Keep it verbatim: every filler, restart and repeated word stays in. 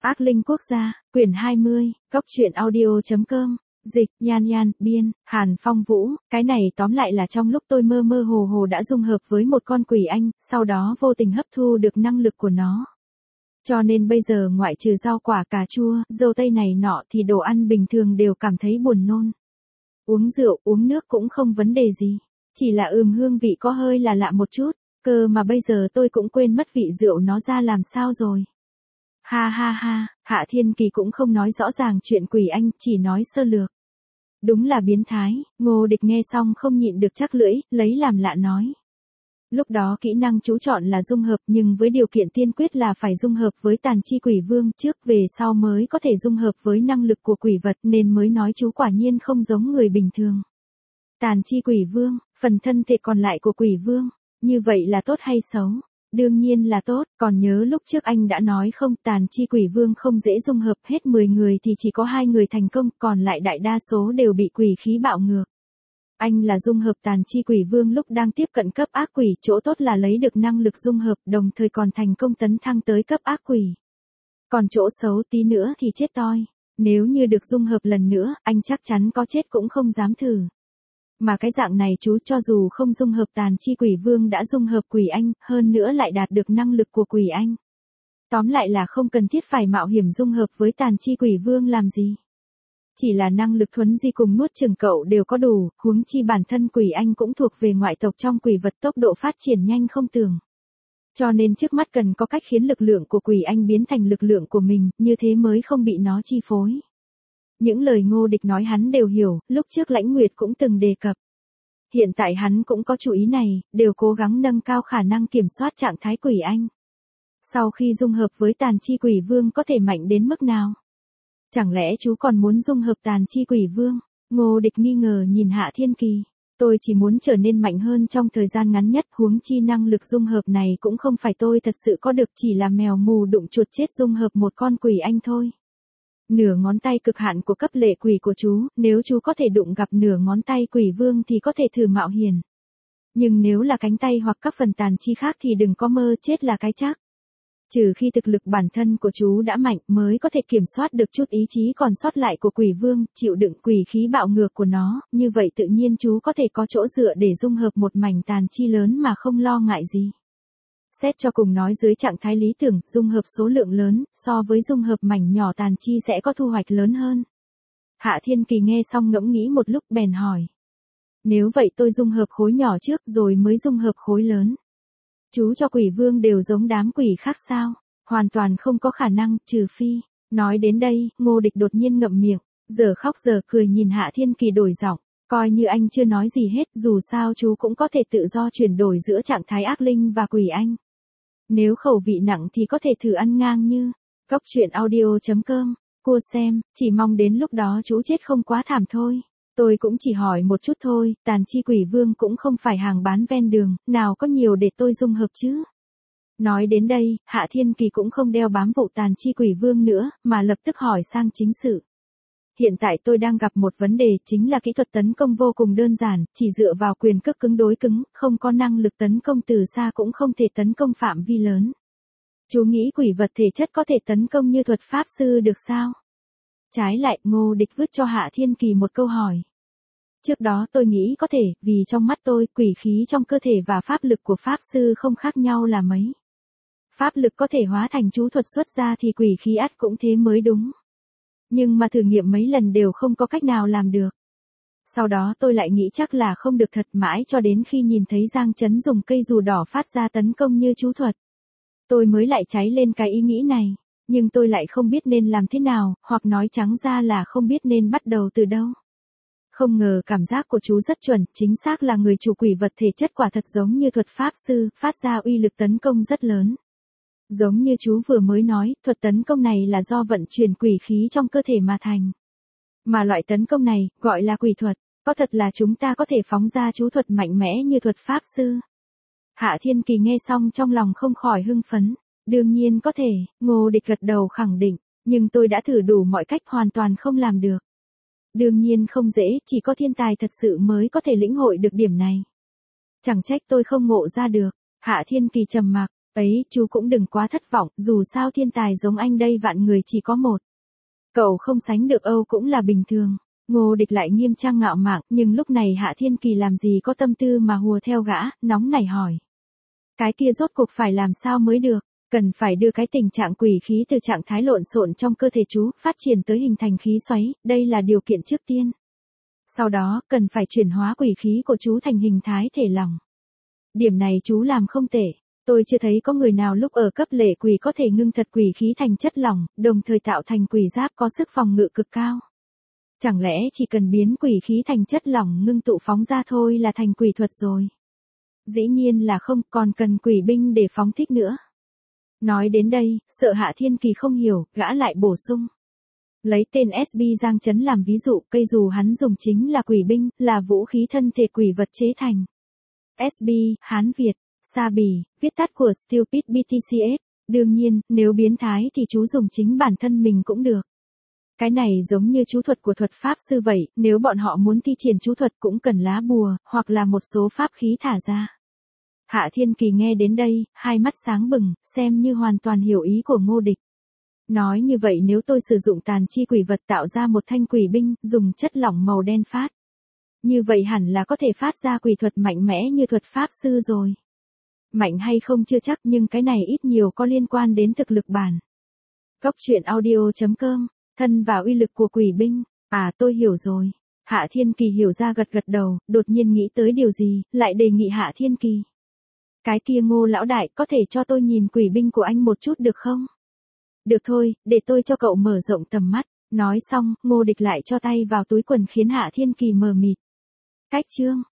Ác linh quốc gia, quyển hai mươi, cốc truyện audio chấm com, dịch, Nhan Nhan, biên, Hàn Phong Vũ, cái này tóm lại là trong lúc tôi mơ mơ hồ hồ đã dung hợp với một con quỷ anh, sau đó vô tình hấp thu được năng lực của nó. Cho nên bây giờ ngoại trừ rau quả cà chua, dâu tây này nọ thì đồ ăn bình thường đều cảm thấy buồn nôn. Uống rượu, uống nước cũng không vấn đề gì. Chỉ là ừm hương vị có hơi là lạ một chút, cơ mà bây giờ tôi cũng quên mất vị rượu nó ra làm sao rồi. Ha ha ha, Hạ Thiên Kỳ cũng không nói rõ ràng chuyện quỷ anh, chỉ nói sơ lược. Đúng là biến thái, Ngô Địch nghe xong không nhịn được chắc lưỡi, lấy làm lạ nói. Lúc đó kỹ năng chú chọn là dung hợp nhưng với điều kiện tiên quyết là phải dung hợp với tàn chi quỷ vương trước về sau mới có thể dung hợp với năng lực của quỷ vật nên mới nói chú quả nhiên không giống người bình thường. Tàn chi quỷ vương, phần thân thể còn lại của quỷ vương, như vậy là tốt hay xấu? Đương nhiên là tốt, còn nhớ lúc trước anh đã nói không, tàn chi quỷ vương không dễ dung hợp, hết mười người thì chỉ có hai người thành công, còn lại đại đa số đều bị quỷ khí bạo ngược. Anh là dung hợp tàn chi quỷ vương lúc đang tiếp cận cấp ác quỷ, chỗ tốt là lấy được năng lực dung hợp, đồng thời còn thành công tấn thăng tới cấp ác quỷ. Còn chỗ xấu tí nữa thì chết toi, nếu như được dung hợp lần nữa, anh chắc chắn có chết cũng không dám thử. Mà cái dạng này chú cho dù không dung hợp tàn chi quỷ vương đã dung hợp quỷ anh, hơn nữa lại đạt được năng lực của quỷ anh. Tóm lại là không cần thiết phải mạo hiểm dung hợp với tàn chi quỷ vương làm gì. Chỉ là năng lực thuấn di cùng nuốt chửng cậu đều có đủ, huống chi bản thân quỷ anh cũng thuộc về ngoại tộc trong quỷ vật, tốc độ phát triển nhanh không tưởng. Cho nên trước mắt cần có cách khiến lực lượng của quỷ anh biến thành lực lượng của mình, như thế mới không bị nó chi phối. Những lời Ngô Địch nói hắn đều hiểu, lúc trước Lãnh Nguyệt cũng từng đề cập. Hiện tại hắn cũng có chú ý này, đều cố gắng nâng cao khả năng kiểm soát trạng thái quỷ anh. Sau khi dung hợp với tàn chi quỷ vương có thể mạnh đến mức nào? Chẳng lẽ chú còn muốn dung hợp tàn chi quỷ vương? Ngô Địch nghi ngờ nhìn Hạ Thiên Kỳ. Tôi chỉ muốn trở nên mạnh hơn trong thời gian ngắn nhất, huống chi năng lực dung hợp này cũng không phải tôi thật sự có được, chỉ là mèo mù đụng chuột chết dung hợp một con quỷ anh thôi. Nửa ngón tay cực hạn của cấp lệ quỷ của chú, nếu chú có thể đụng gặp nửa ngón tay quỷ vương thì có thể thử mạo hiểm. Nhưng nếu là cánh tay hoặc các phần tàn chi khác thì đừng có mơ chết là cái chắc. Trừ khi thực lực bản thân của chú đã mạnh mới có thể kiểm soát được chút ý chí còn sót lại của quỷ vương, chịu đựng quỷ khí bạo ngược của nó, như vậy tự nhiên chú có thể có chỗ dựa để dung hợp một mảnh tàn chi lớn mà không lo ngại gì. Xét cho cùng nói dưới trạng thái lý tưởng, dung hợp số lượng lớn, so với dung hợp mảnh nhỏ tàn chi sẽ có thu hoạch lớn hơn. Hạ Thiên Kỳ nghe xong ngẫm nghĩ một lúc bèn hỏi. Nếu vậy tôi dung hợp khối nhỏ trước rồi mới dung hợp khối lớn. Chú cho quỷ vương đều giống đám quỷ khác sao? Hoàn toàn không có khả năng, trừ phi. Nói đến đây, Ngô Địch đột nhiên ngậm miệng, giờ khóc giờ cười nhìn Hạ Thiên Kỳ đổi giọng. Coi như anh chưa nói gì hết, dù sao chú cũng có thể tự do chuyển đổi giữa trạng thái ác linh và quỷ anh. Nếu khẩu vị nặng thì có thể thử ăn ngang như cốc truyện audio chấm com, cua xem, chỉ mong đến lúc đó chú chết không quá thảm thôi. Tôi cũng chỉ hỏi một chút thôi, tàn chi quỷ vương cũng không phải hàng bán ven đường, nào có nhiều để tôi dung hợp chứ. Nói đến đây, Hạ Thiên Kỳ cũng không đeo bám vụ tàn chi quỷ vương nữa, mà lập tức hỏi sang chính sự. Hiện tại tôi đang gặp một vấn đề, chính là kỹ thuật tấn công vô cùng đơn giản, chỉ dựa vào quyền cước cứng đối cứng, không có năng lực tấn công từ xa cũng không thể tấn công phạm vi lớn. Chú nghĩ quỷ vật thể chất có thể tấn công như thuật pháp sư được sao? Trái lại, Ngô Địch vứt cho Hạ Thiên Kỳ một câu hỏi. Trước đó tôi nghĩ có thể, vì trong mắt tôi, quỷ khí trong cơ thể và pháp lực của pháp sư không khác nhau là mấy. Pháp lực có thể hóa thành chú thuật xuất ra thì quỷ khí ắt cũng thế mới đúng. Nhưng mà thử nghiệm mấy lần đều không có cách nào làm được. Sau đó tôi lại nghĩ chắc là không được thật, mãi cho đến khi nhìn thấy Giang Chấn dùng cây dù đỏ phát ra tấn công như chú thuật. Tôi mới lại cháy lên cái ý nghĩ này, nhưng tôi lại không biết nên làm thế nào, hoặc nói trắng ra là không biết nên bắt đầu từ đâu. Không ngờ cảm giác của chú rất chuẩn, chính xác là người chủ quỷ vật thể chất quả thật giống như thuật pháp sư, phát ra uy lực tấn công rất lớn. Giống như chú vừa mới nói, thuật tấn công này là do vận chuyển quỷ khí trong cơ thể mà thành. Mà loại tấn công này, gọi là quỷ thuật, có thật là chúng ta có thể phóng ra chú thuật mạnh mẽ như thuật pháp sư? Hạ Thiên Kỳ nghe xong trong lòng không khỏi hưng phấn. Đương nhiên có thể, Ngô Địch gật đầu khẳng định, nhưng tôi đã thử đủ mọi cách hoàn toàn không làm được. Đương nhiên không dễ, chỉ có thiên tài thật sự mới có thể lĩnh hội được điểm này. Chẳng trách tôi không ngộ ra được. Hạ Thiên Kỳ trầm mặc. Ấy, chú cũng đừng quá thất vọng, dù sao thiên tài giống anh đây vạn người chỉ có một. Cậu không sánh được Âu cũng là bình thường. Ngô Địch lại nghiêm trang ngạo mạn, nhưng lúc này Hạ Thiên Kỳ làm gì có tâm tư mà hùa theo gã, nóng nảy hỏi. Cái kia rốt cuộc phải làm sao mới được, cần phải đưa cái tình trạng quỷ khí từ trạng thái lộn xộn trong cơ thể chú, phát triển tới hình thành khí xoáy, đây là điều kiện trước tiên. Sau đó, cần phải chuyển hóa quỷ khí của chú thành hình thái thể lỏng. Điểm này chú làm không tệ. Tôi chưa thấy có người nào lúc ở cấp lệ quỷ có thể ngưng thật quỷ khí thành chất lỏng, đồng thời tạo thành quỷ giáp có sức phòng ngự cực cao. Chẳng lẽ chỉ cần biến quỷ khí thành chất lỏng ngưng tụ phóng ra thôi là thành quỷ thuật rồi? Dĩ nhiên là không, còn cần quỷ binh để phóng thích nữa. Nói đến đây, sợ Hạ Thiên Kỳ không hiểu, gã lại bổ sung. Lấy tên ét bê Giang Trấn làm ví dụ, cây dù hắn dùng chính là quỷ binh, là vũ khí thân thể quỷ vật chế thành. ét bê, Hán Việt, Sa Bì, viết tắt của Stupid bê tê xê ét. Đương nhiên, nếu biến thái thì chú dùng chính bản thân mình cũng được. Cái này giống như chú thuật của thuật pháp sư vậy, nếu bọn họ muốn thi triển chú thuật cũng cần lá bùa, hoặc là một số pháp khí thả ra. Hạ Thiên Kỳ nghe đến đây, hai mắt sáng bừng, xem như hoàn toàn hiểu ý của Ngô Địch. Nói như vậy nếu tôi sử dụng tàn chi quỷ vật tạo ra một thanh quỷ binh, dùng chất lỏng màu đen phát. Như vậy hẳn là có thể phát ra quỷ thuật mạnh mẽ như thuật pháp sư rồi. Mạnh hay không chưa chắc nhưng cái này ít nhiều có liên quan đến thực lực bản. Góc truyện audio chấm com, thân và uy lực của quỷ binh. À tôi hiểu rồi. Hạ Thiên Kỳ hiểu ra gật gật đầu, đột nhiên nghĩ tới điều gì, lại đề nghị Hạ Thiên Kỳ. Cái kia Ngô lão đại, có thể cho tôi nhìn quỷ binh của anh một chút được không? Được thôi, để tôi cho cậu mở rộng tầm mắt. Nói xong, Ngô Địch lại cho tay vào túi quần khiến Hạ Thiên Kỳ mờ mịt. Cách chương.